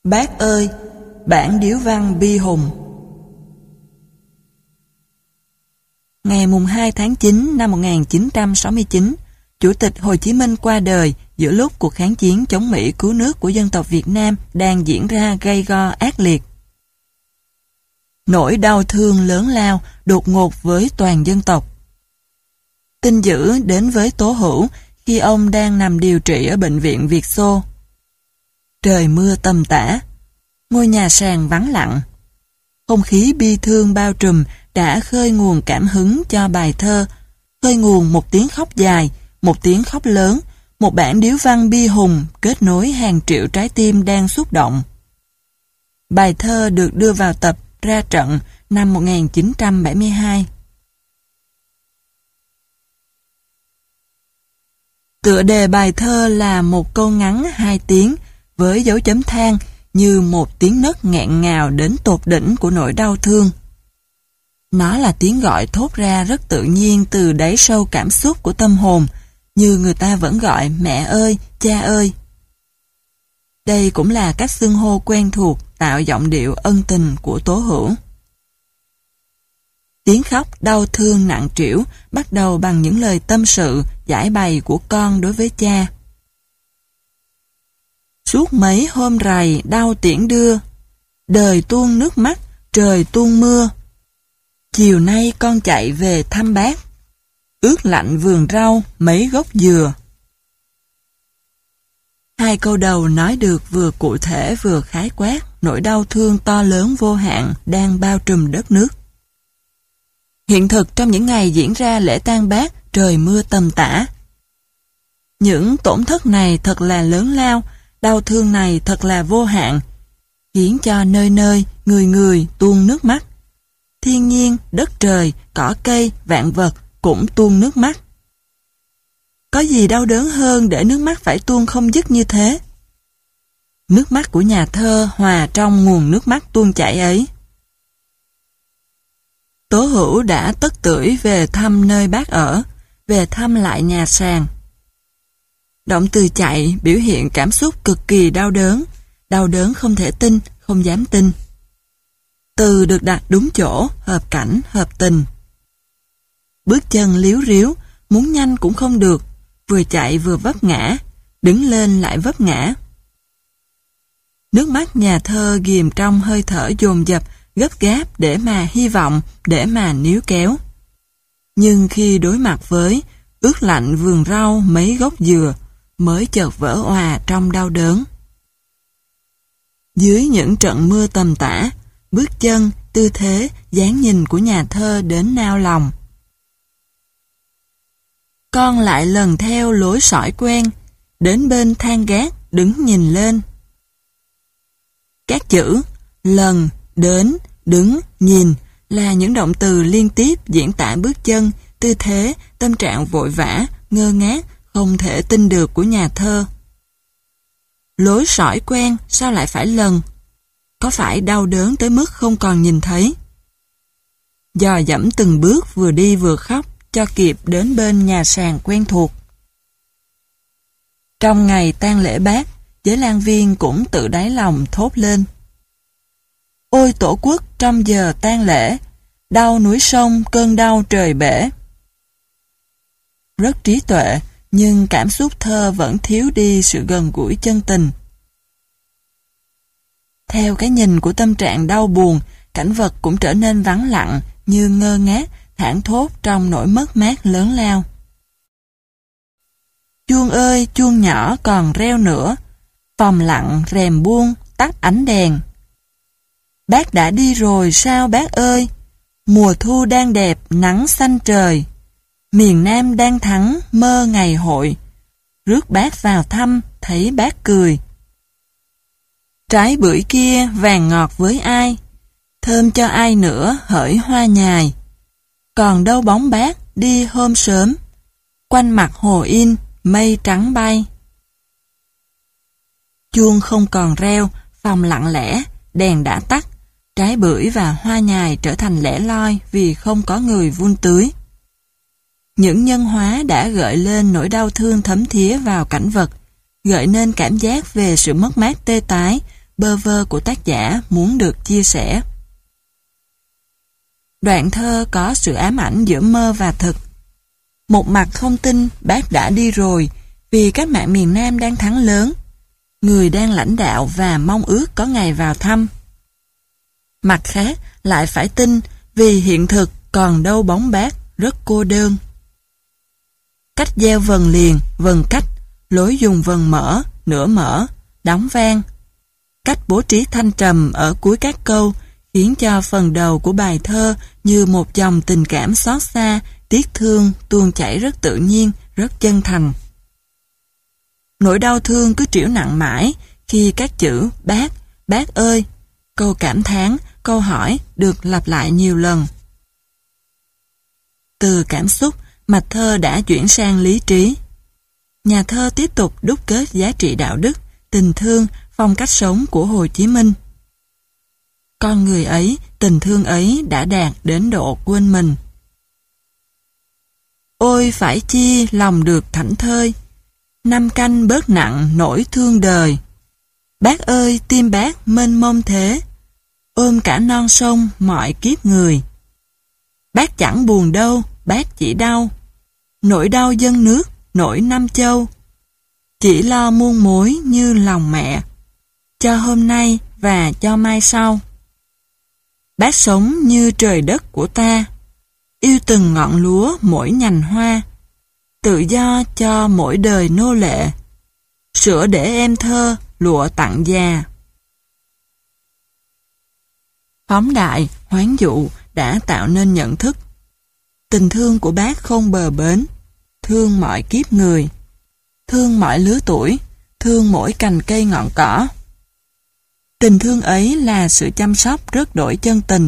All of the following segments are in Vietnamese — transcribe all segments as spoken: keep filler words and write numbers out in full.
Bác ơi, bản điếu văn bi hùng. Ngày mùng hai tháng chín năm một nghìn chín trăm sáu mươi chín, Chủ tịch Hồ Chí Minh qua đời giữa lúc cuộc kháng chiến chống Mỹ cứu nước của dân tộc Việt Nam đang diễn ra gay go ác liệt. Nỗi đau thương lớn lao đột ngột với toàn dân tộc. Tin dữ đến với Tố Hữu khi ông đang nằm điều trị ở bệnh viện Việt Xô. Trời mưa tầm tã, ngôi nhà sàn vắng lặng. Không khí bi thương bao trùm đã khơi nguồn cảm hứng cho bài thơ, khơi nguồn một tiếng khóc dài, một tiếng khóc lớn, một bản điếu văn bi hùng kết nối hàng triệu trái tim đang xúc động. Bài thơ được đưa vào tập Ra trận năm một nghìn chín trăm bảy mươi hai. Tựa đề bài thơ là một câu ngắn hai tiếng với dấu chấm than như một tiếng nấc nghẹn ngào đến tột đỉnh của nỗi đau thương. Nó là tiếng gọi thốt ra rất tự nhiên từ đáy sâu cảm xúc của tâm hồn, như người ta vẫn gọi mẹ ơi, cha ơi. Đây cũng là cách xưng hô quen thuộc tạo giọng điệu ân tình của Tố Hữu. Tiếng khóc đau thương nặng trĩu bắt đầu bằng những lời tâm sự, giải bày của con đối với cha. Suốt mấy hôm rày đau tiễn đưa, đời tuôn nước mắt, trời tuôn mưa. Chiều nay con chạy về thăm bác, ướt lạnh vườn rau mấy gốc dừa. Hai câu đầu nói được vừa cụ thể vừa khái quát nỗi đau thương to lớn vô hạn đang bao trùm đất nước. Hiện thực trong những ngày diễn ra lễ tang bác, trời mưa tầm tã. Những tổn thất này thật là lớn lao, đau thương này thật là vô hạn, khiến cho nơi nơi, người người tuôn nước mắt. Thiên nhiên, đất trời, cỏ cây, vạn vật cũng tuôn nước mắt. Có gì đau đớn hơn để nước mắt phải tuôn không dứt như thế? Nước mắt của nhà thơ hòa trong nguồn nước mắt tuôn chảy ấy. Tố Hữu đã tất tưởi về thăm nơi bác ở, về thăm lại nhà sàn. Động từ chạy biểu hiện cảm xúc cực kỳ đau đớn, đau đớn không thể tin, không dám tin. Từ được đặt đúng chỗ, hợp cảnh, hợp tình. Bước chân líu ríu, muốn nhanh cũng không được, vừa chạy vừa vấp ngã, đứng lên lại vấp ngã. Nước mắt nhà thơ ghìm trong hơi thở dồn dập, gấp gáp để mà hy vọng, để mà níu kéo. Nhưng khi đối mặt với ướt lạnh vườn rau mấy gốc dừa, mới chợt vỡ òa trong đau đớn. Dưới những trận mưa tầm tã, bước chân, tư thế, dáng nhìn của nhà thơ đến nao lòng. Con lại lần theo lối sỏi quen, đến bên thang gác đứng nhìn lên. Các chữ lần, đến, đứng, nhìn là những động từ liên tiếp diễn tả bước chân, tư thế, tâm trạng vội vã, ngơ ngác, không thể tin được của nhà thơ. Lối sỏi quen sao lại phải lần? Có phải đau đớn tới mức không còn nhìn thấy? Dò dẫm từng bước vừa đi vừa khóc cho kịp đến bên nhà sàn quen thuộc. Trong ngày tang lễ bác, giới lang viên cũng tự đáy lòng thốt lên. Ôi Tổ quốc trong giờ tang lễ, đau núi sông cơn đau trời bể. Rất trí tuệ, nhưng cảm xúc thơ vẫn thiếu đi sự gần gũi chân tình. Theo cái nhìn của tâm trạng đau buồn, cảnh vật cũng trở nên vắng lặng, như ngơ ngác, thảng thốt trong nỗi mất mát lớn lao. Chuông ơi, chuông nhỏ còn reo nữa, phòng lặng rèm buông, tắt ánh đèn. Bác đã đi rồi sao bác ơi? Mùa thu đang đẹp, nắng xanh trời. Miền Nam đang thắng, mơ ngày hội. Rước bác vào thăm, thấy bác cười. Trái bưởi kia vàng ngọt với ai? Thơm cho ai nữa hỡi hoa nhài. Còn đâu bóng bác đi hôm sớm, quanh mặt hồ in, mây trắng bay. Chuông không còn reo, phòng lặng lẽ, đèn đã tắt. Trái bưởi và hoa nhài trở thành lẻ loi vì không có người vun tưới. Những nhân hóa đã gợi lên nỗi đau thương thấm thía vào cảnh vật, gợi nên cảm giác về sự mất mát tê tái, bơ vơ của tác giả muốn được chia sẻ. Đoạn thơ có sự ám ảnh giữa mơ và thực. Một mặt không tin bác đã đi rồi vì cách mạng miền Nam đang thắng lớn, người đang lãnh đạo và mong ước có ngày vào thăm. Mặt khác lại phải tin vì hiện thực còn đâu bóng bác, rất cô đơn. Cách gieo vần liền, vần cách, lối dùng vần mở, nửa mở, đóng vang. Cách bố trí thanh trầm ở cuối các câu khiến cho phần đầu của bài thơ như một dòng tình cảm xót xa, tiếc thương, tuôn chảy rất tự nhiên, rất chân thành. Nỗi đau thương cứ trĩu nặng mãi khi các chữ bác, bác ơi, câu cảm thán, câu hỏi được lặp lại nhiều lần. Từ cảm xúc, mạch thơ đã chuyển sang lý trí. Nhà thơ tiếp tục đúc kết giá trị đạo đức, tình thương, phong cách sống của Hồ Chí Minh. Con người ấy, tình thương ấy đã đạt đến độ quên mình. Ôi phải chi lòng được thảnh thơi, năm canh bớt nặng nỗi thương đời. Bác ơi tim bác mênh mông thế, ôm cả non sông mọi kiếp người. Bác chẳng buồn đâu, bác chỉ đau, nỗi đau dân nước, nỗi năm châu. Chỉ lo muôn mối như lòng mẹ, cho hôm nay và cho mai sau. Bác sống như trời đất của ta, yêu từng ngọn lúa mỗi nhành hoa, tự do cho mỗi đời nô lệ, sữa để em thơ, lụa tặng già. Phóng đại, hoán dụ đã tạo nên nhận thức. Tình thương của bác không bờ bến, thương mọi kiếp người, thương mọi lứa tuổi, thương mỗi cành cây ngọn cỏ. Tình thương ấy là sự chăm sóc rất đổi chân tình.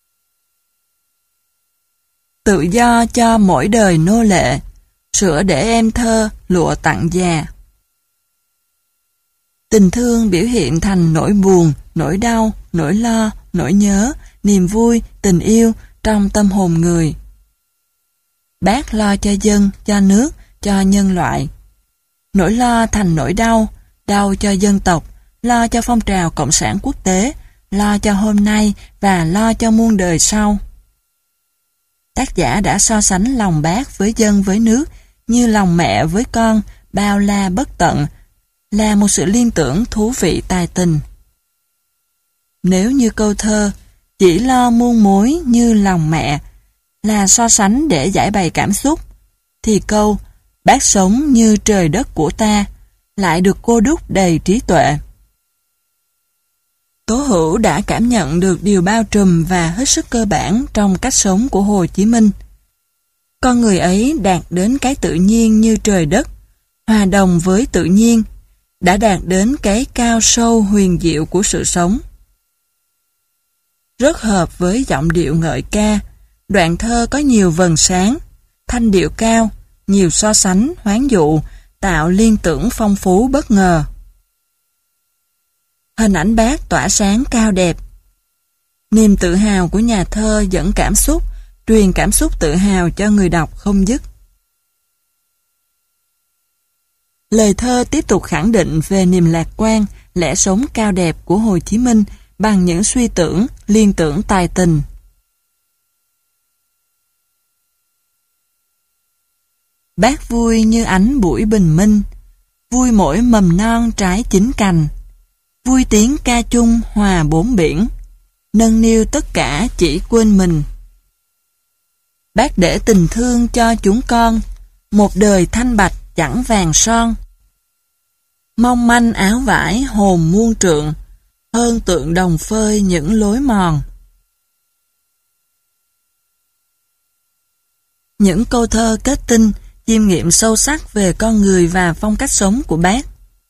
Tự do cho mỗi đời nô lệ, sữa để em thơ, lụa tặng già. Tình thương biểu hiện thành nỗi buồn, nỗi đau, nỗi lo, nỗi nhớ, niềm vui, tình yêu trong tâm hồn người. Bác lo cho dân, cho nước, cho nhân loại. Nỗi lo thành nỗi đau, đau cho dân tộc, lo cho phong trào cộng sản quốc tế, lo cho hôm nay và lo cho muôn đời sau. Tác giả đã so sánh lòng bác với dân với nước như lòng mẹ với con, bao la bất tận, là một sự liên tưởng thú vị tài tình. Nếu như câu thơ chỉ lo muôn mối như lòng mẹ là so sánh để giải bày cảm xúc, thì câu bác sống như trời đất của ta lại được cô đúc đầy trí tuệ. Tố Hữu đã cảm nhận được điều bao trùm và hết sức cơ bản trong cách sống của Hồ Chí Minh. Con người ấy đạt đến cái tự nhiên như trời đất, hòa đồng với tự nhiên, đã đạt đến cái cao sâu huyền diệu của sự sống. Rất hợp với giọng điệu ngợi ca, đoạn thơ có nhiều vần sáng, thanh điệu cao, nhiều so sánh, hoán dụ, tạo liên tưởng phong phú bất ngờ. Hình ảnh bác tỏa sáng cao đẹp. Niềm tự hào của nhà thơ dẫn cảm xúc, truyền cảm xúc tự hào cho người đọc không dứt. Lời thơ tiếp tục khẳng định về niềm lạc quan, lẽ sống cao đẹp của Hồ Chí Minh bằng những suy tưởng, liên tưởng tài tình. Bác vui như ánh buổi bình minh, vui mỗi mầm non trái chín cành, vui tiếng ca chung hòa bốn biển, nâng niu tất cả chỉ quên mình. Bác để tình thương cho chúng con, một đời thanh bạch chẳng vàng son. Mong manh áo vải hồn muôn trượng, hơn tượng đồng phơi những lối mòn. Những câu thơ kết tinh, chiêm nghiệm sâu sắc về con người và phong cách sống của bác.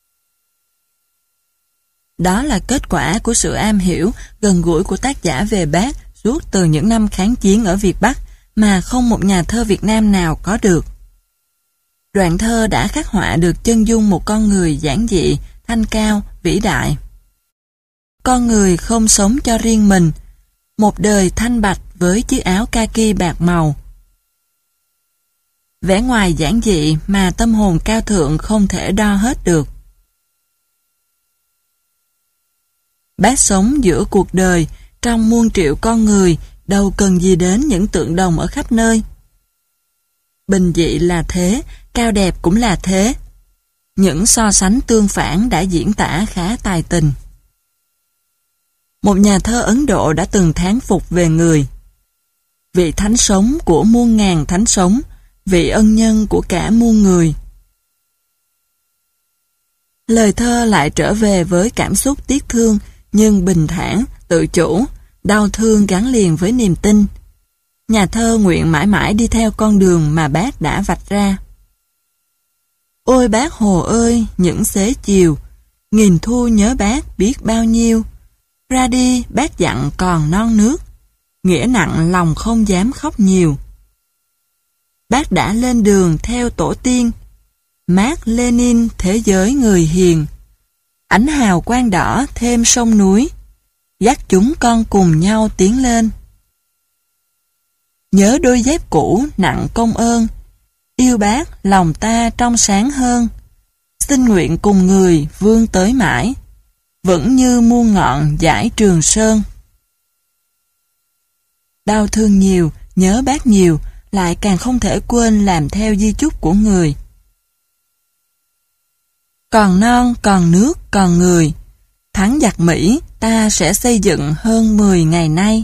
Đó là kết quả của sự am hiểu, gần gũi của tác giả về bác suốt từ những năm kháng chiến ở Việt Bắc mà không một nhà thơ Việt Nam nào có được. Đoạn thơ đã khắc họa được chân dung một con người giản dị, thanh cao, vĩ đại. Con người không sống cho riêng mình, một đời thanh bạch với chiếc áo kaki bạc màu. Vẻ ngoài giản dị mà tâm hồn cao thượng không thể đo hết được. Bác sống giữa cuộc đời, trong muôn triệu con người, đâu cần gì đến những tượng đồng ở khắp nơi. Bình dị là thế, cao đẹp cũng là thế. Những so sánh tương phản đã diễn tả khá tài tình. Một nhà thơ Ấn Độ đã từng thán phục về người. Vị thánh sống của muôn ngàn thánh sống, vị ân nhân của cả muôn người. Lời thơ lại trở về với cảm xúc tiếc thương, nhưng bình thản, tự chủ, đau thương gắn liền với niềm tin. Nhà thơ nguyện mãi mãi đi theo con đường mà bác đã vạch ra. Ôi bác Hồ ơi, những xế chiều, nghìn thu nhớ bác biết bao nhiêu. Ra đi bác dặn còn non nước, nghĩa nặng lòng không dám khóc nhiều. Bác đã lên đường theo tổ tiên, Mác Lênin thế giới người hiền. Ánh hào quang đỏ thêm sông núi, dắt chúng con cùng nhau tiến lên. Nhớ đôi dép cũ nặng công ơn, yêu bác lòng ta trong sáng hơn. Xin nguyện cùng người vươn tới mãi, vẫn như muôn ngọn dải Trường Sơn. Đau thương nhiều, nhớ bác nhiều, lại càng không thể quên làm theo di chúc của người. Còn non, còn nước, còn người, thắng giặc Mỹ ta sẽ xây dựng hơn mười ngày nay.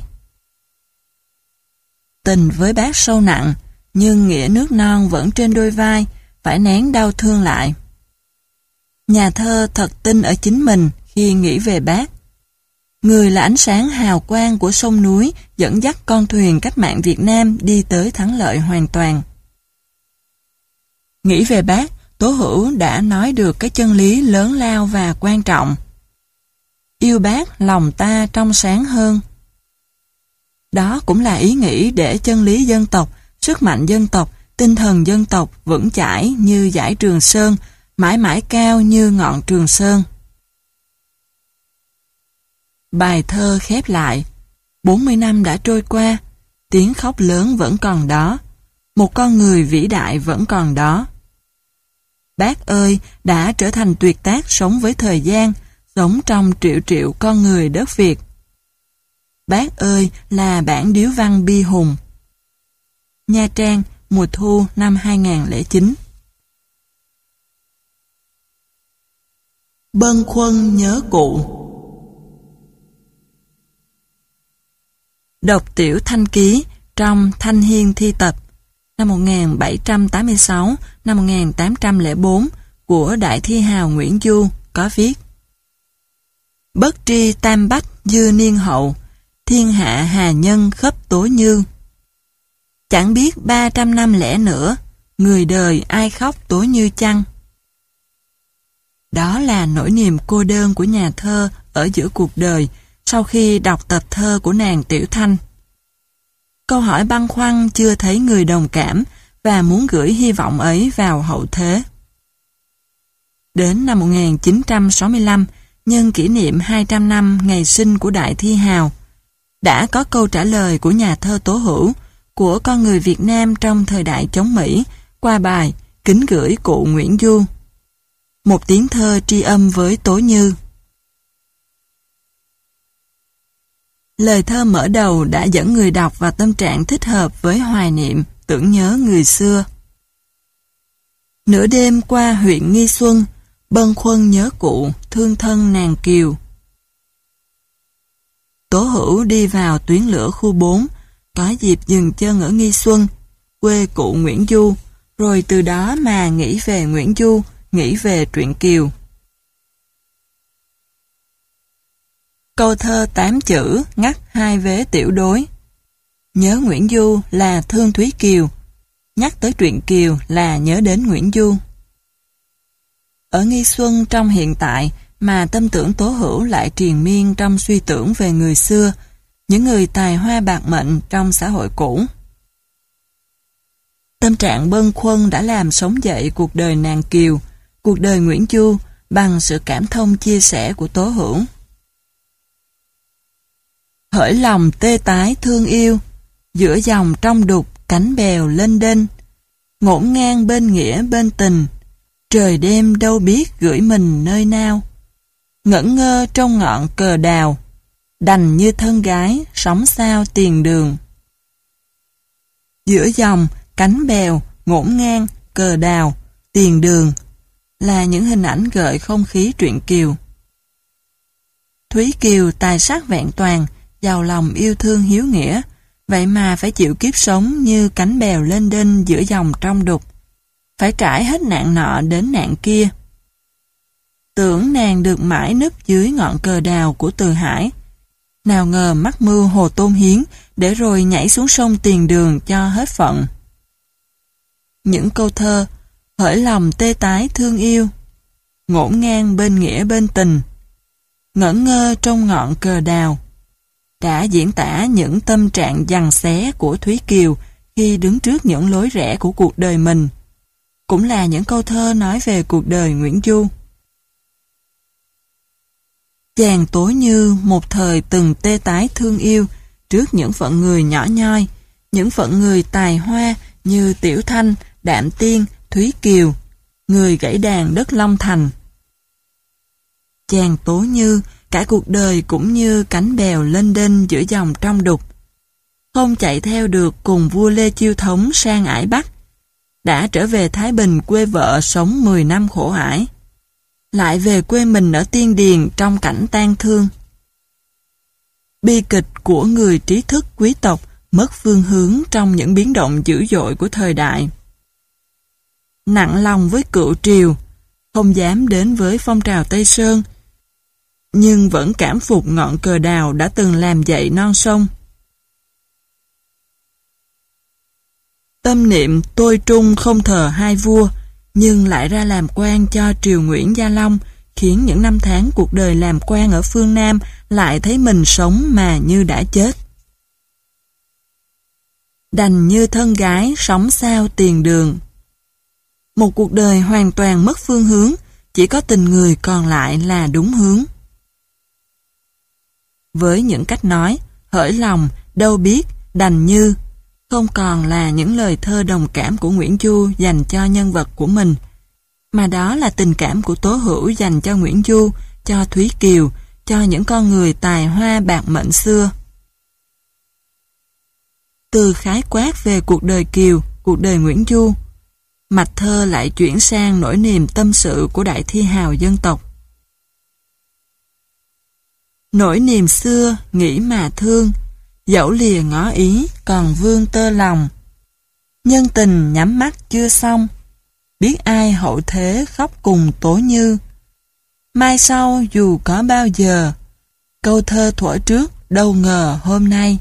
Tình với bác sâu nặng, nhưng nghĩa nước non vẫn trên đôi vai, phải nén đau thương lại. Nhà thơ thật tin ở chính mình khi nghĩ về bác. Người là ánh sáng hào quang của sông núi dẫn dắt con thuyền cách mạng Việt Nam đi tới thắng lợi hoàn toàn. Nghĩ về bác, Tố Hữu đã nói được cái chân lý lớn lao và quan trọng. Yêu bác lòng ta trong sáng hơn. Đó cũng là ý nghĩ để chân lý dân tộc, sức mạnh dân tộc, tinh thần dân tộc vững chãi như dải Trường Sơn, mãi mãi cao như ngọn Trường Sơn. Bài thơ khép lại. bốn mươi năm đã trôi qua, tiếng khóc lớn vẫn còn đó, một con người vĩ đại vẫn còn đó. Bác ơi đã trở thành tuyệt tác sống với thời gian, sống trong triệu triệu con người đất Việt. Bác ơi là bản điếu văn bi hùng. Nha Trang, mùa thu năm hai nghìn không trăm lẻ chín. Bâng khuâng nhớ cụ. Đọc tiểu thanh ký trong Thanh Hiên thi tập năm một nghìn bảy trăm tám mươi sáu năm một nghìn tám trăm lẻ bốn của đại thi hào Nguyễn Du có viết: Bất tri tam bách dư niên hậu, thiên hạ hà nhân khắp tố như. Chẳng biết ba trăm năm lẻ nữa, người đời ai khóc tố như chăng. Đó là nỗi niềm cô đơn của nhà thơ ở giữa cuộc đời sau khi đọc tập thơ của nàng Tiểu Thanh. Câu hỏi băn khoăn chưa thấy người đồng cảm và muốn gửi hy vọng ấy vào hậu thế. Đến năm một nghìn chín trăm sáu mươi lăm, nhân kỷ niệm hai trăm năm ngày sinh của đại thi hào, đã có câu trả lời của nhà thơ Tố Hữu, của con người Việt Nam trong thời đại chống Mỹ, qua bài Kính gửi cụ Nguyễn Du. Một tiếng thơ tri âm với Tố Như. Lời thơ mở đầu đã dẫn người đọc vào tâm trạng thích hợp với hoài niệm, tưởng nhớ người xưa. Nửa đêm qua huyện Nghi Xuân, bâng khuâng nhớ cụ, thương thân nàng Kiều. Tố Hữu đi vào tuyến lửa khu bốn, có dịp dừng chân ở Nghi Xuân, quê cụ Nguyễn Du, rồi từ đó mà nghĩ về Nguyễn Du, nghĩ về truyện Kiều. Câu thơ tám chữ ngắt hai vế tiểu đối. Nhớ Nguyễn Du là thương Thúy Kiều, nhắc tới truyện Kiều là nhớ đến Nguyễn Du. Ở Nghi Xuân trong hiện tại mà tâm tưởng Tố Hữu lại triền miên trong suy tưởng về người xưa, những người tài hoa bạc mệnh trong xã hội cũ. Tâm trạng bâng khuâng đã làm sống dậy cuộc đời nàng Kiều, cuộc đời Nguyễn Du bằng sự cảm thông chia sẻ của Tố Hữu. Hỡi lòng tê tái thương yêu, giữa dòng trong đục cánh bèo lênh đênh, ngổn ngang bên nghĩa bên tình, trời đêm đâu biết gửi mình nơi nào. ngẩn ngơ trong ngọn cờ đào, đành như thân gái, sống sao tiền đường. Giữa dòng, cánh bèo, ngổn ngang, cờ đào, tiền đường là những hình ảnh gợi không khí truyện Kiều. Thúy Kiều tài sắc vẹn toàn, giàu lòng yêu thương hiếu nghĩa, vậy mà phải chịu kiếp sống như cánh bèo lên đên giữa dòng trong đục, phải trải hết nạn nọ đến nạn kia. Tưởng nàng được mãi núp dưới ngọn cờ đào của Từ Hải, nào ngờ mắc mưu Hồ Tôn Hiến để rồi nhảy xuống sông Tiền Đường cho hết phận. Những câu thơ hỡi lòng tê tái thương yêu, ngổn ngang bên nghĩa bên tình, ngẩn ngơ trong ngọn cờ đào, đã diễn tả những tâm trạng giằng xé của Thúy Kiều khi đứng trước những lối rẽ của cuộc đời mình. Cũng là những câu thơ nói về cuộc đời Nguyễn Du. Chàng Tố Như một thời từng tê tái thương yêu trước những phận người nhỏ nhoi, những phận người tài hoa như Tiểu Thanh, Đạm Tiên, Thúy Kiều, người gãy đàn đất Long Thành. Chàng Tố Như cả cuộc đời cũng như cánh bèo lên đên giữa dòng trong đục, không chạy theo được cùng vua Lê Chiêu Thống sang ải Bắc, đã trở về Thái Bình quê vợ sống mười năm khổ ải, lại về quê mình ở Tiên Điền trong cảnh tang thương. Bi kịch của người trí thức quý tộc mất phương hướng trong những biến động dữ dội của thời đại. Nặng lòng với cựu triều, không dám đến với phong trào Tây Sơn, nhưng vẫn cảm phục ngọn cờ đào đã từng làm dậy non sông. Tâm niệm tôi trung không thờ hai vua, nhưng lại ra làm quan cho triều Nguyễn Gia Long, khiến những năm tháng cuộc đời làm quan ở phương Nam lại thấy mình sống mà như đã chết. Đành như thân gái sống sao tiền đường. Một cuộc đời hoàn toàn mất phương hướng, chỉ có tình người còn lại là đúng hướng. Với những cách nói, hỡi lòng, đâu biết, đành như, không còn là những lời thơ đồng cảm của Nguyễn Du dành cho nhân vật của mình, mà đó là tình cảm của Tố Hữu dành cho Nguyễn Du, cho Thúy Kiều, cho những con người tài hoa bạc mệnh xưa. Từ khái quát về cuộc đời Kiều, cuộc đời Nguyễn Du, mạch thơ lại chuyển sang nỗi niềm tâm sự của đại thi hào dân tộc. Nỗi niềm xưa nghĩ mà thương, dẫu lìa ngó ý còn vương tơ lòng. Nhân tình nhắm mắt chưa xong, biết ai hậu thế khóc cùng Tố Như. Mai sau dù có bao giờ, câu thơ thuở trước đâu ngờ hôm nay.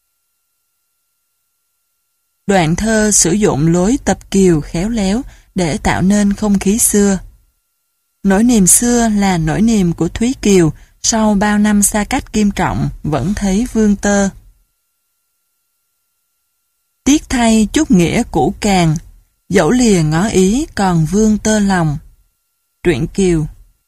Đoạn thơ sử dụng lối tập kiều khéo léo để tạo nên không khí xưa. Nỗi niềm xưa là nỗi niềm của Thúy Kiều sau bao năm xa cách Kim Trọng vẫn thấy vương tơ. Tiếc thay chút nghĩa cũ càng, dẫu lìa ngó ý còn vương tơ lòng. Truyện Kiều.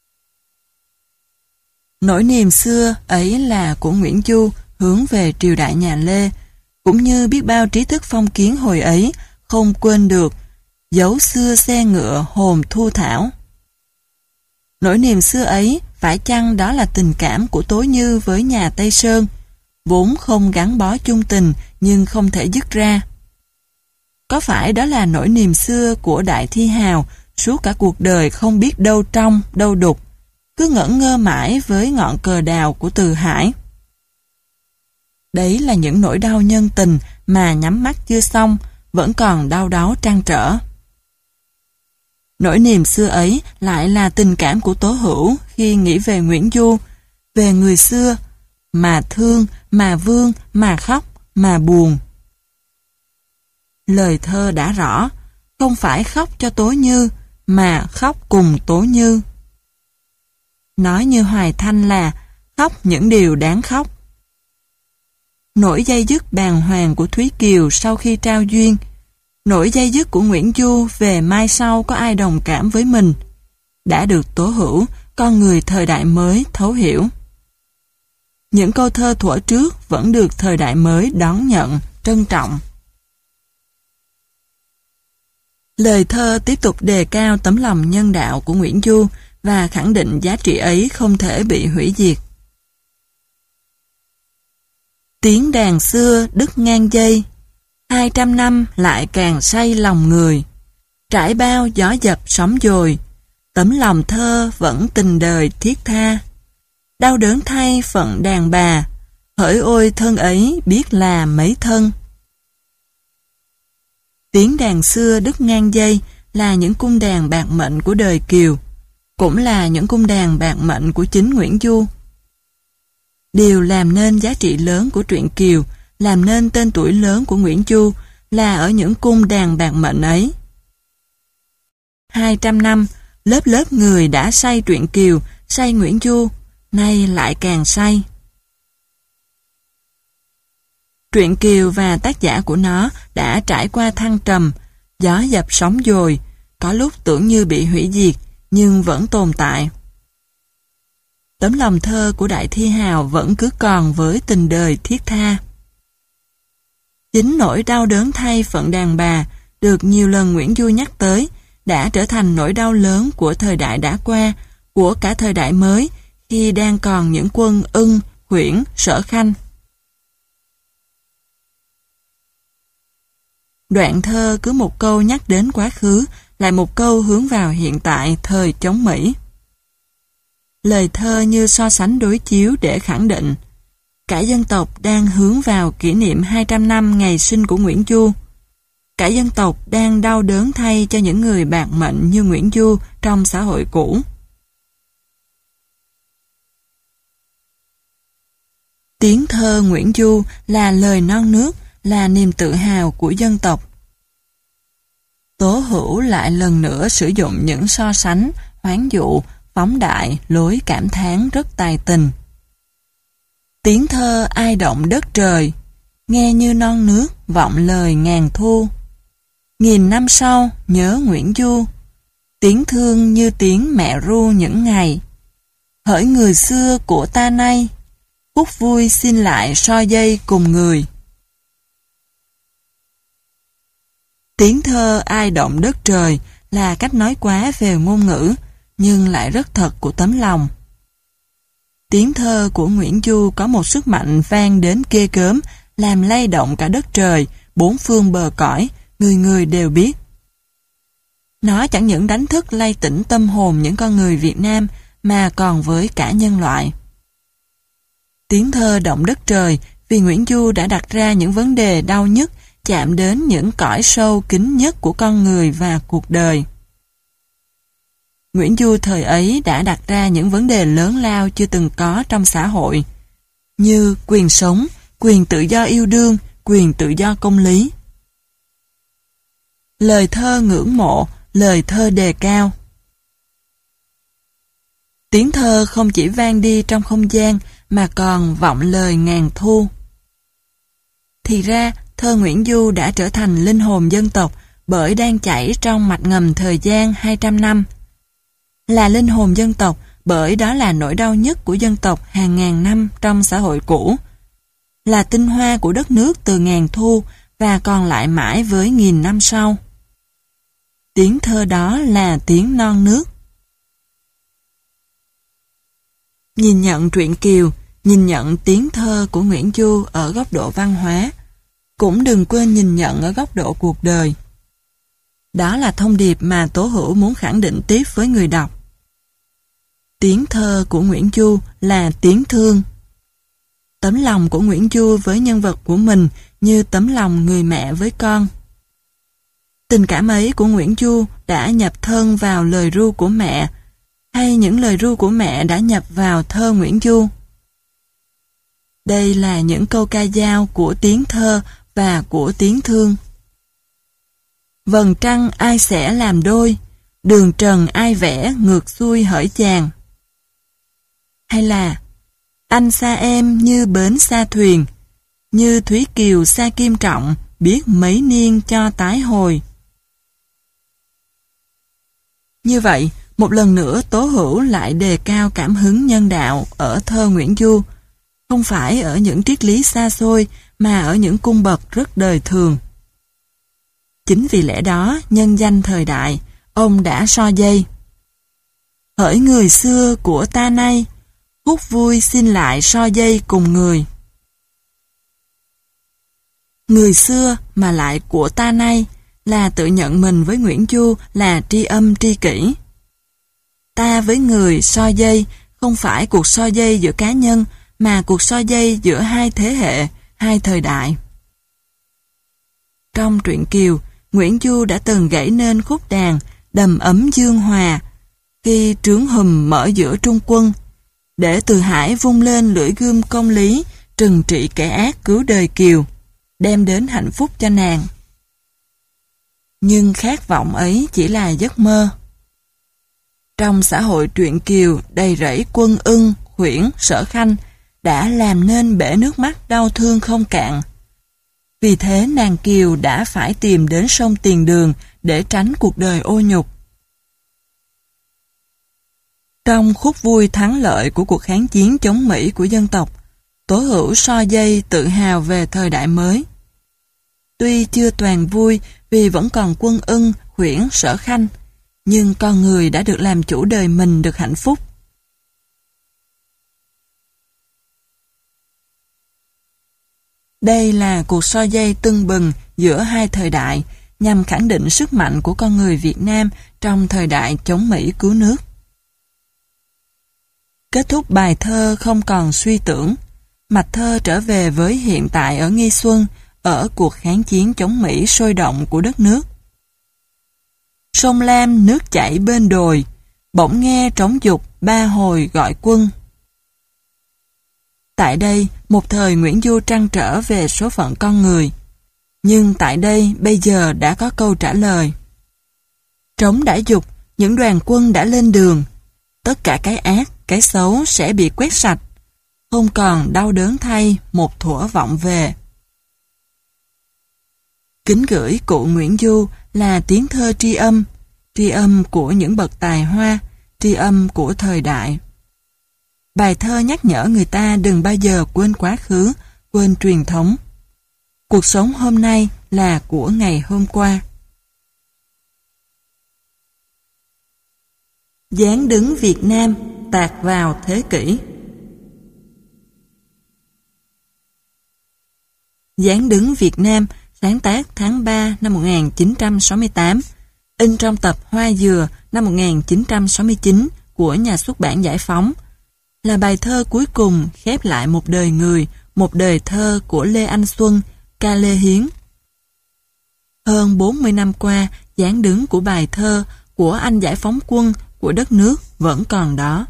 Nỗi niềm xưa ấy là của Nguyễn Du hướng về triều đại nhà Lê, cũng như biết bao trí thức phong kiến hồi ấy không quên được dấu xưa xe ngựa hồn thu thảo. Nỗi niềm xưa ấy phải chăng đó là tình cảm của Tố Như với nhà Tây Sơn, vốn không gắn bó chung tình nhưng không thể dứt ra? Có phải đó là nỗi niềm xưa của đại thi hào suốt cả cuộc đời không biết đâu trong, đâu đục, cứ ngẩn ngơ mãi với ngọn cờ đào của Từ Hải? Đấy là những nỗi đau nhân tình mà nhắm mắt chưa xong, vẫn còn đau đáu trăn trở. Nỗi niềm xưa ấy lại là tình cảm của Tố Hữu khi nghĩ về Nguyễn Du, về người xưa, mà thương, mà vương, mà khóc, mà buồn. Lời thơ đã rõ, không phải khóc cho Tố Như, mà khóc cùng Tố Như. Nói như Hoài Thanh là khóc những điều đáng khóc. Nỗi day dứt bàng hoàng của Thúy Kiều sau khi trao duyên, nỗi day dứt của Nguyễn Du về mai sau có ai đồng cảm với mình, đã được Tố Hữu, con người thời đại mới thấu hiểu. Những câu thơ thuở trước vẫn được thời đại mới đón nhận, trân trọng. Lời thơ tiếp tục đề cao tấm lòng nhân đạo của Nguyễn Du và khẳng định giá trị ấy không thể bị hủy diệt. Tiếng đàn xưa đứt ngang dây, hai trăm năm lại càng say lòng người. Trải bao gió dập sóng dồi, tấm lòng thơ vẫn tình đời thiết tha. Đau đớn thay phận đàn bà, hỡi ôi thân ấy biết là mấy thân. Tiếng đàn xưa đứt ngang dây là những cung đàn bạc mệnh của đời Kiều, cũng là những cung đàn bạc mệnh của chính Nguyễn Du. Điều làm nên giá trị lớn của truyện Kiều, làm nên tên tuổi lớn của Nguyễn Du là ở những cung đàn bạc mệnh ấy. Hai trăm năm, lớp lớp người đã say truyện Kiều, say Nguyễn Du, nay lại càng say. Truyện Kiều và tác giả của nó đã trải qua thăng trầm, gió dập sóng dồi, có lúc tưởng như bị hủy diệt, nhưng vẫn tồn tại. Tấm lòng thơ của Đại Thi Hào vẫn cứ còn với tình đời thiết tha. Chính nỗi đau đớn thay phận đàn bà, được nhiều lần Nguyễn Du nhắc tới, đã trở thành nỗi đau lớn của thời đại đã qua, của cả thời đại mới, khi đang còn những quân Ưng, Huyễn, Sở Khanh. Đoạn thơ cứ một câu nhắc đến quá khứ, lại một câu hướng vào hiện tại thời chống Mỹ. Lời thơ như so sánh đối chiếu để khẳng định cả dân tộc đang hướng vào kỷ niệm hai trăm năm ngày sinh của Nguyễn Du. Cả dân tộc đang đau đớn thay cho những người bạc mệnh như Nguyễn Du trong xã hội cũ. Tiếng thơ Nguyễn Du là lời non nước, là niềm tự hào của dân tộc. Tố Hữu lại lần nữa sử dụng những so sánh, hoán dụ, phóng đại, lối cảm thán rất tài tình. Tiếng thơ ai động đất trời, nghe như non nước vọng lời ngàn thu. Nghìn năm sau nhớ Nguyễn Du, tiếng thương như tiếng mẹ ru những ngày. Hỡi người xưa của ta nay, phút vui xin lại so dây cùng người. Tiếng thơ ai động đất trời là cách nói quá về ngôn ngữ, nhưng lại rất thật của tấm lòng. Tiếng thơ của Nguyễn Du có một sức mạnh vang đến ghê gớm, làm lay động cả đất trời, bốn phương bờ cõi, người người đều biết. Nó chẳng những đánh thức lay tỉnh tâm hồn những con người Việt Nam, mà còn với cả nhân loại. Tiếng thơ động đất trời vì Nguyễn Du đã đặt ra những vấn đề đau nhất, chạm đến những cõi sâu kín nhất của con người và cuộc đời. Nguyễn Du thời ấy đã đặt ra những vấn đề lớn lao chưa từng có trong xã hội, như quyền sống, quyền tự do yêu đương, quyền tự do công lý. Lời thơ ngưỡng mộ, lời thơ đề cao. Tiếng thơ không chỉ vang đi trong không gian mà còn vọng lời ngàn thu. Thì ra, thơ Nguyễn Du đã trở thành linh hồn dân tộc bởi đang chảy trong mạch ngầm thời gian hai trăm năm. Là linh hồn dân tộc bởi đó là nỗi đau nhất của dân tộc hàng ngàn năm trong xã hội cũ. Là tinh hoa của đất nước từ ngàn thu và còn lại mãi với nghìn năm sau. Tiếng thơ đó là tiếng non nước. Nhìn nhận truyện Kiều, nhìn nhận tiếng thơ của Nguyễn Du ở góc độ văn hóa, cũng đừng quên nhìn nhận ở góc độ cuộc đời. Đó là thông điệp mà Tố Hữu muốn khẳng định tiếp với người đọc. Tiếng thơ của Nguyễn Du là tiếng thương. Tấm lòng của Nguyễn Du với nhân vật của mình như tấm lòng người mẹ với con. Tình cảm ấy của Nguyễn Du đã nhập thân vào lời ru của mẹ, hay những lời ru của mẹ đã nhập vào thơ Nguyễn Du. Đây là những câu ca dao của tiếng thơ và của tiếng thương. Vầng trăng ai sẽ làm đôi, đường trần ai vẽ ngược xuôi hỡi chàng. Hay là anh xa em như bến xa thuyền, như Thúy Kiều xa Kim Trọng, biết mấy niên cho tái hồi. Như vậy, một lần nữa Tố Hữu lại đề cao cảm hứng nhân đạo ở thơ Nguyễn Du, không phải ở những triết lý xa xôi mà ở những cung bậc rất đời thường. Chính vì lẽ đó, nhân danh thời đại, ông đã so dây. Hỡi người xưa của ta nay, khúc vui xin lại so dây cùng người. Người xưa mà lại của ta nay là tự nhận mình với Nguyễn Du là tri âm tri kỷ. Ta với người so dây không phải cuộc so dây giữa cá nhân mà cuộc so dây giữa hai thế hệ, hai thời đại. Trong truyện Kiều, Nguyễn Du đã từng gảy nên khúc đàn Đầm ấm dương hòa khi trướng hùm mở giữa trung quân, để Từ Hải vung lên lưỡi gươm công lý trừng trị kẻ ác cứu đời Kiều, đem đến hạnh phúc cho nàng. Nhưng khát vọng ấy chỉ là giấc mơ. Trong xã hội truyện Kiều đầy rẫy Quân Ưng, Huyễn, Sở Khanh đã làm nên bể nước mắt đau thương không cạn. Vì thế nàng Kiều đã phải tìm đến sông Tiền Đường để tránh cuộc đời ô nhục. Trong khúc vui thắng lợi của cuộc kháng chiến chống Mỹ của dân tộc, Tố Hữu so dây tự hào về thời đại mới. Tuy chưa toàn vui vì vẫn còn Quân Ưng, Huyễn, Sở Khanh, nhưng con người đã được làm chủ đời mình được hạnh phúc. Đây là cuộc so dây tưng bừng giữa hai thời đại nhằm khẳng định sức mạnh của con người Việt Nam trong thời đại chống Mỹ cứu nước. Kết thúc bài thơ không còn suy tưởng, mạch thơ trở về với hiện tại ở Nghi Xuân, ở cuộc kháng chiến chống Mỹ sôi động của đất nước. Sông Lam nước chảy bên đồi, bỗng nghe trống dục ba hồi gọi quân. Tại đây, một thời Nguyễn Du trăn trở về số phận con người. Nhưng tại đây, bây giờ đã có câu trả lời. Trống đã dục, những đoàn quân đã lên đường. Tất cả cái ác, cái xấu sẽ bị quét sạch. Không còn đau đớn thay, một thuở vọng về. Kính gửi cụ Nguyễn Du là tiếng thơ tri âm, tri âm của những bậc tài hoa, tri âm của thời đại. Bài thơ nhắc nhở người ta đừng bao giờ quên quá khứ, quên truyền thống. Cuộc sống hôm nay là của ngày hôm qua. Dáng đứng Việt Nam tạc vào thế kỷ. Dáng đứng Việt Nam sáng tác tháng ba năm một nghìn chín trăm sáu mươi tám, in trong tập Hoa Dừa năm một nghìn chín trăm sáu mươi chín của nhà xuất bản Giải Phóng, là bài thơ cuối cùng khép lại một đời người, một đời thơ của Lê Anh Xuân, ca Lê Hiến. Hơn bốn mươi năm qua, dáng đứng của bài thơ, của anh giải phóng quân, của đất nước vẫn còn đó.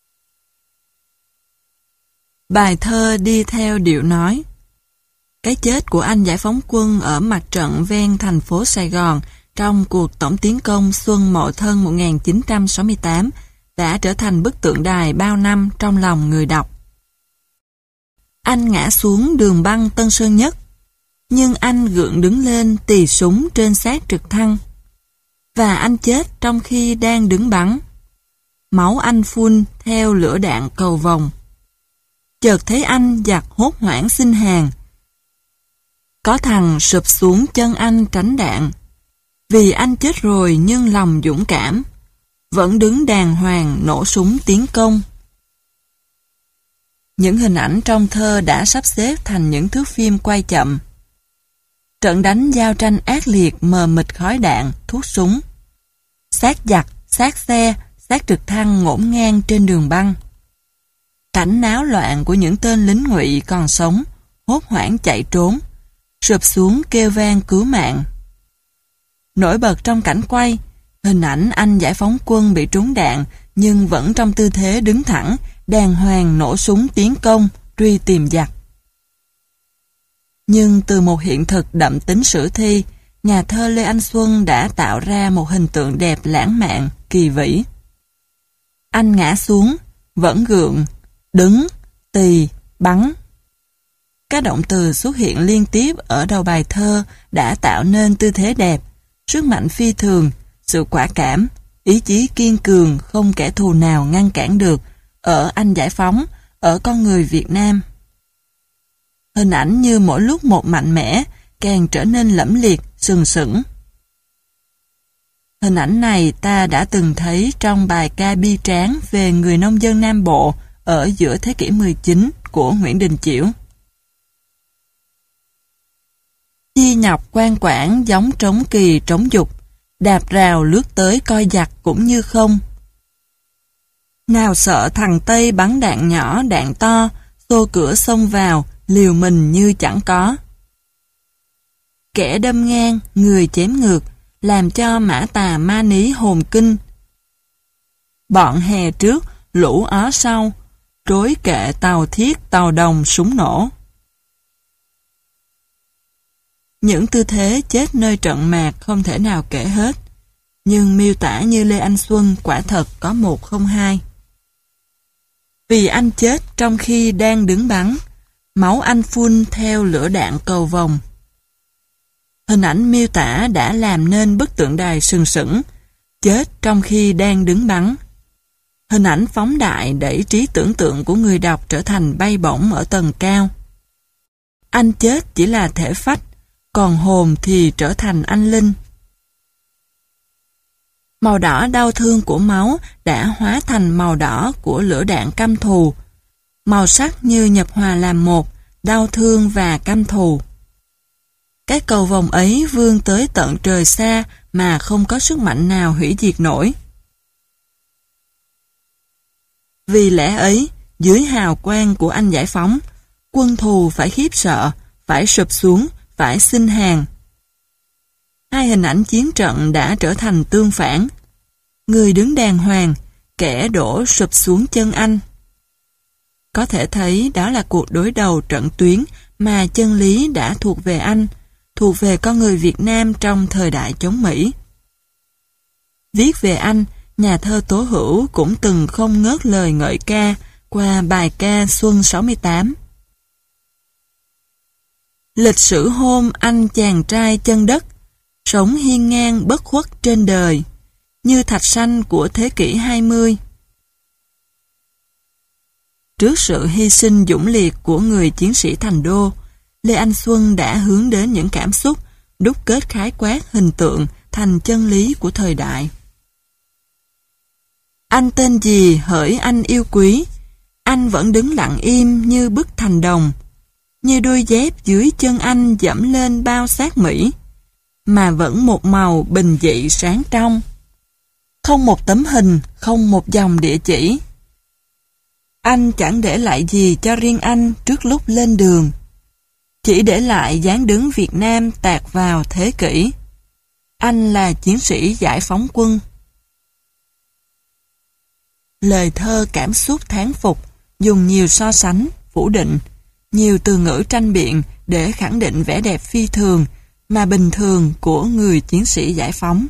Bài thơ đi theo điệu nói: cái chết của anh giải phóng quân ở mặt trận ven thành phố Sài Gòn trong cuộc tổng tiến công Xuân Mậu Thân một nghìn chín trăm sáu mươi tám đã trở thành bức tượng đài bao năm trong lòng người đọc. Anh ngã xuống đường băng Tân Sơn Nhất, nhưng anh gượng đứng lên tì súng trên xác trực thăng. Và anh chết trong khi đang đứng bắn. Máu anh phun theo lửa đạn cầu vồng. Chợt thấy anh giặt hốt hoảng xin hàng. Có thằng sụp xuống chân anh tránh đạn. Vì anh chết rồi nhưng lòng dũng cảm, vẫn đứng đàng hoàng nổ súng tiến công. Những hình ảnh trong thơ đã sắp xếp thành những thước phim quay chậm. Trận đánh giao tranh ác liệt mờ mịt khói đạn, thuốc súng. Xác giặc, xác xe, xác trực thăng ngổn ngang trên đường băng. Cảnh náo loạn của những tên lính ngụy còn sống, hốt hoảng chạy trốn, sụp xuống kêu vang cứu mạng. Nổi bật trong cảnh quay, hình ảnh anh giải phóng quân bị trúng đạn nhưng vẫn trong tư thế đứng thẳng, đàng hoàng nổ súng tiến công, truy tìm giặc. Nhưng từ một hiện thực đậm tính sử thi, nhà thơ Lê Anh Xuân đã tạo ra một hình tượng đẹp lãng mạn, kỳ vĩ. Anh ngã xuống, vẫn gượng, đứng, tì, bắn. Các động từ xuất hiện liên tiếp ở đầu bài thơ đã tạo nên tư thế đẹp, sức mạnh phi thường, sự quả cảm, ý chí kiên cường không kẻ thù nào ngăn cản được ở anh giải phóng, ở con người Việt Nam. Hình ảnh như mỗi lúc một mạnh mẽ, càng trở nên lẫm liệt, sừng sững. Hình ảnh này ta đã từng thấy trong bài ca bi tráng về người nông dân Nam Bộ ở giữa thế kỷ mười chín của Nguyễn Đình Chiểu. Chi nhọc quan quản giống trống kỳ trống dục, đạp rào lướt tới coi giặc cũng như không. Nào sợ thằng Tây bắn đạn nhỏ đạn to, xô cửa xông vào, liều mình như chẳng có. Kẻ đâm ngang, người chém ngược, làm cho mã tà ma ní hồn kinh. Bọn hè trước, lũ ó sau, trối kệ tàu thiết, tàu đồng, súng nổ. Những tư thế chết nơi trận mạc không thể nào kể hết, nhưng miêu tả như Lê Anh Xuân quả thật có một không hai. Vì anh chết trong khi đang đứng bắn, máu anh phun theo lửa đạn cầu vồng. Hình ảnh miêu tả đã làm nên bức tượng đài sừng sững, chết trong khi đang đứng bắn. Hình ảnh phóng đại đẩy trí tưởng tượng của người đọc trở thành bay bổng ở tầng cao. Anh chết chỉ là thể phách, còn hồn thì trở thành anh linh. Màu đỏ đau thương của máu đã hóa thành màu đỏ của lửa đạn căm thù. Màu sắc như nhập hòa làm một, đau thương và căm thù. Cái cầu vồng ấy vươn tới tận trời xa mà không có sức mạnh nào hủy diệt nổi. Vì lẽ ấy, dưới hào quang của anh giải phóng, quân thù phải khiếp sợ, phải sụp xuống, phải xin hàng. Hai hình ảnh chiến trận đã trở thành tương phản. Người đứng đàng hoàng, kẻ đổ sụp xuống chân anh. Có thể thấy đó là cuộc đối đầu trận tuyến mà chân lý đã thuộc về anh, thuộc về con người Việt Nam trong thời đại chống Mỹ. Viết về anh, nhà thơ Tố Hữu cũng từng không ngớt lời ngợi ca qua bài ca Xuân sáu mươi tám. Lịch sử hôm anh chàng trai chân đất, sống hiên ngang bất khuất trên đời, như thạch xanh của thế kỷ hai mươi. Trước sự hy sinh dũng liệt của người chiến sĩ Thành Đô, Lê Anh Xuân đã hướng đến những cảm xúc, đúc kết khái quát hình tượng thành chân lý của thời đại. Anh tên gì hỡi anh yêu quý, anh vẫn đứng lặng im như bức thành đồng, như đôi dép dưới chân anh dẫm lên bao xác Mỹ, mà vẫn một màu bình dị sáng trong. Không một tấm hình, không một dòng địa chỉ. Anh chẳng để lại gì cho riêng anh trước lúc lên đường, chỉ để lại dáng đứng Việt Nam tạc vào thế kỷ. Anh là chiến sĩ giải phóng quân. Lời thơ cảm xúc thán phục, dùng nhiều so sánh, phủ định, nhiều từ ngữ tranh biện để khẳng định vẻ đẹp phi thường mà bình thường của người chiến sĩ giải phóng.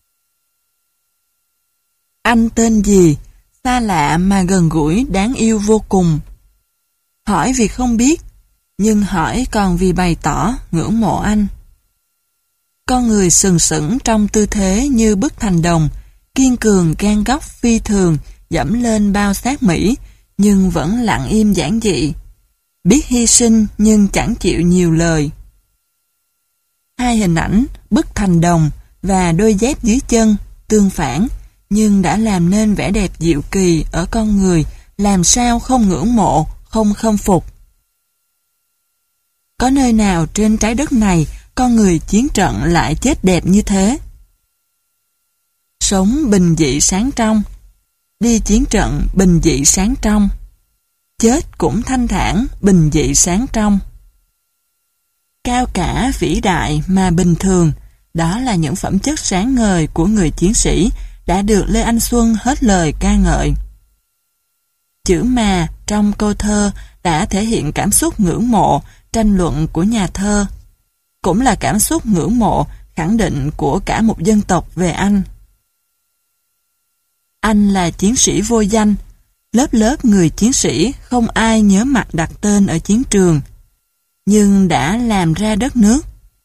Anh tên gì, xa lạ mà gần gũi đáng yêu vô cùng. Hỏi vì không biết, nhưng hỏi còn vì bày tỏ ngưỡng mộ anh. Con người sừng sững trong tư thế như bức thành đồng, kiên cường gan góc phi thường, dẫm lên bao xác Mỹ, nhưng vẫn lặng im giản dị. Biết hy sinh nhưng chẳng chịu nhiều lời. Hai hình ảnh, bức thành đồng và đôi dép dưới chân, tương phản, nhưng đã làm nên vẻ đẹp diệu kỳ ở con người, làm sao không ngưỡng mộ, không khâm phục. Có nơi nào trên trái đất này con người chiến trận lại chết đẹp như thế? Sống bình dị sáng trong, đi chiến trận bình dị sáng trong, chết cũng thanh thản bình dị sáng trong. Cao cả vĩ đại mà bình thường, đó là những phẩm chất sáng ngời của người chiến sĩ đã được Lê Anh Xuân hết lời ca ngợi. Chữ mà trong câu thơ đã thể hiện cảm xúc ngưỡng mộ, tranh luận của nhà thơ, cũng là cảm xúc ngưỡng mộ, khẳng định của cả một dân tộc về anh. Anh là chiến sĩ vô danh, lớp lớp người chiến sĩ không ai nhớ mặt đặt tên ở chiến trường, nhưng đã làm ra đất nước.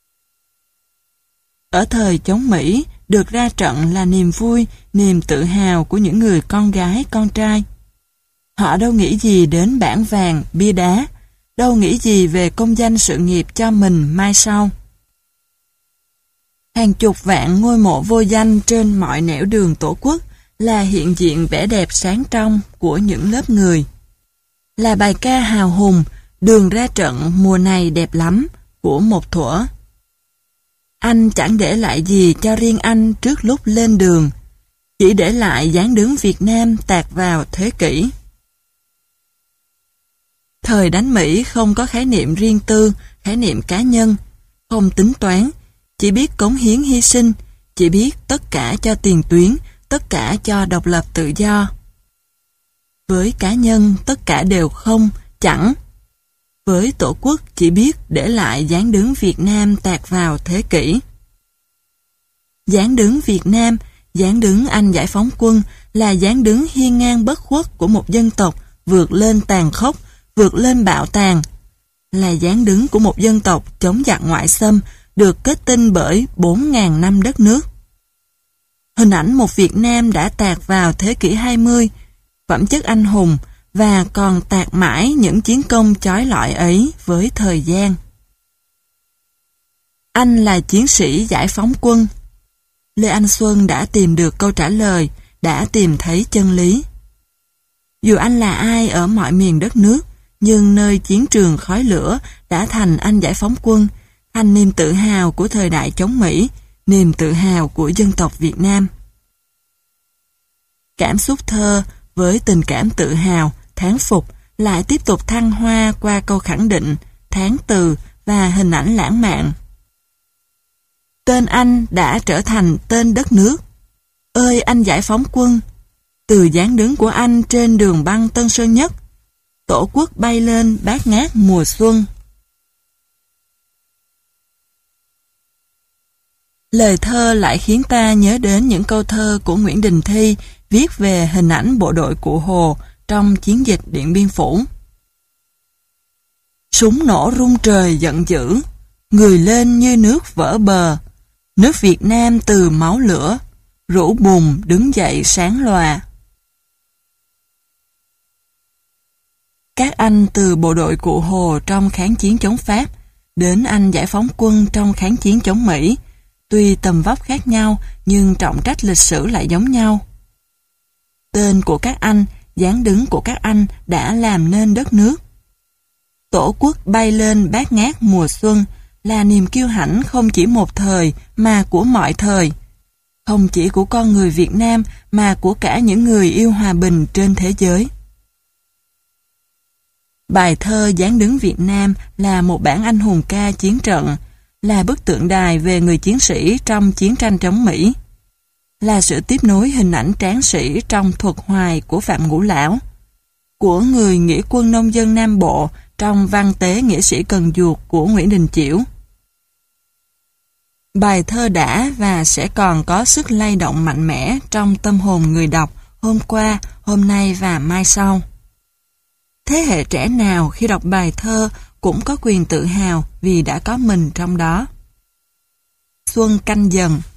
Ở thời chống Mỹ, được ra trận là niềm vui, niềm tự hào của những người con gái, con trai. Họ đâu nghĩ gì đến bảng vàng, bia đá, đâu nghĩ gì về công danh sự nghiệp cho mình mai sau. Hàng chục vạn ngôi mộ vô danh trên mọi nẻo đường Tổ quốc là hiện diện vẻ đẹp sáng trong của những lớp người. Là bài ca hào hùng, đường ra trận mùa này đẹp lắm của một thuở. Anh chẳng để lại gì cho riêng anh trước lúc lên đường, chỉ để lại dáng đứng Việt Nam tạc vào thế kỷ. Thời đánh Mỹ không có khái niệm riêng tư, khái niệm cá nhân, không tính toán, chỉ biết cống hiến hy sinh, chỉ biết tất cả cho tiền tuyến, tất cả cho độc lập tự do. Với cá nhân, tất cả đều không, chẳng. Với Tổ quốc chỉ biết để lại dáng đứng Việt Nam tạc vào thế kỷ. Dáng đứng Việt Nam, dáng đứng anh giải phóng quân là dáng đứng hiên ngang bất khuất của một dân tộc vượt lên tàn khốc, vượt lên bạo tàn. Là dáng đứng của một dân tộc chống giặc ngoại xâm được kết tinh bởi bốn ngàn năm đất nước. Hình ảnh một Việt Nam đã tạc vào thế kỷ hai mươi, phẩm chất anh hùng và còn tạc mãi những chiến công chói lọi ấy với thời gian. Anh là chiến sĩ giải phóng quân. Lê Anh Xuân đã tìm được câu trả lời, đã tìm thấy chân lý. Dù anh là ai ở mọi miền đất nước, nhưng nơi chiến trường khói lửa đã thành anh giải phóng quân, thành niềm tự hào của thời đại chống Mỹ, niềm tự hào của dân tộc Việt Nam. Cảm xúc thơ với tình cảm tự hào, thán phục lại tiếp tục thăng hoa qua câu khẳng định, thán từ và hình ảnh lãng mạn. Tên anh đã trở thành tên đất nước. Ơi anh giải phóng quân! Từ dáng đứng của anh trên đường băng Tân Sơn Nhất, Tổ quốc bay lên bát ngát mùa xuân. Lời thơ lại khiến ta nhớ đến những câu thơ của Nguyễn Đình Thi viết về hình ảnh bộ đội Cụ Hồ trong chiến dịch Điện Biên Phủ. Súng nổ rung trời giận dữ, người lên như nước vỡ bờ, nước Việt Nam từ máu lửa, rũ bùn đứng dậy sáng lòa. Các anh từ bộ đội Cụ Hồ trong kháng chiến chống Pháp đến anh giải phóng quân trong kháng chiến chống Mỹ, tuy tầm vóc khác nhau nhưng trọng trách lịch sử lại giống nhau. Tên của các anh, dáng đứng của các anh đã làm nên đất nước. Tổ quốc bay lên bát ngát mùa xuân là niềm kiêu hãnh không chỉ một thời mà của mọi thời, không chỉ của con người Việt Nam mà của cả những người yêu hòa bình trên thế giới. Bài thơ Dáng đứng Việt Nam là một bản anh hùng ca chiến trận, là bức tượng đài về người chiến sĩ trong chiến tranh chống Mỹ, là sự tiếp nối hình ảnh tráng sĩ trong thuật hoài của Phạm Ngũ Lão, của người nghĩa quân nông dân Nam Bộ trong văn tế nghĩa sĩ Cần Duộc của Nguyễn Đình Chiểu. Bài thơ đã và sẽ còn có sức lay động mạnh mẽ trong tâm hồn người đọc hôm qua, hôm nay và mai sau. Thế hệ trẻ nào khi đọc bài thơ cũng có quyền tự hào vì đã có mình trong đó. Xuân canh dần.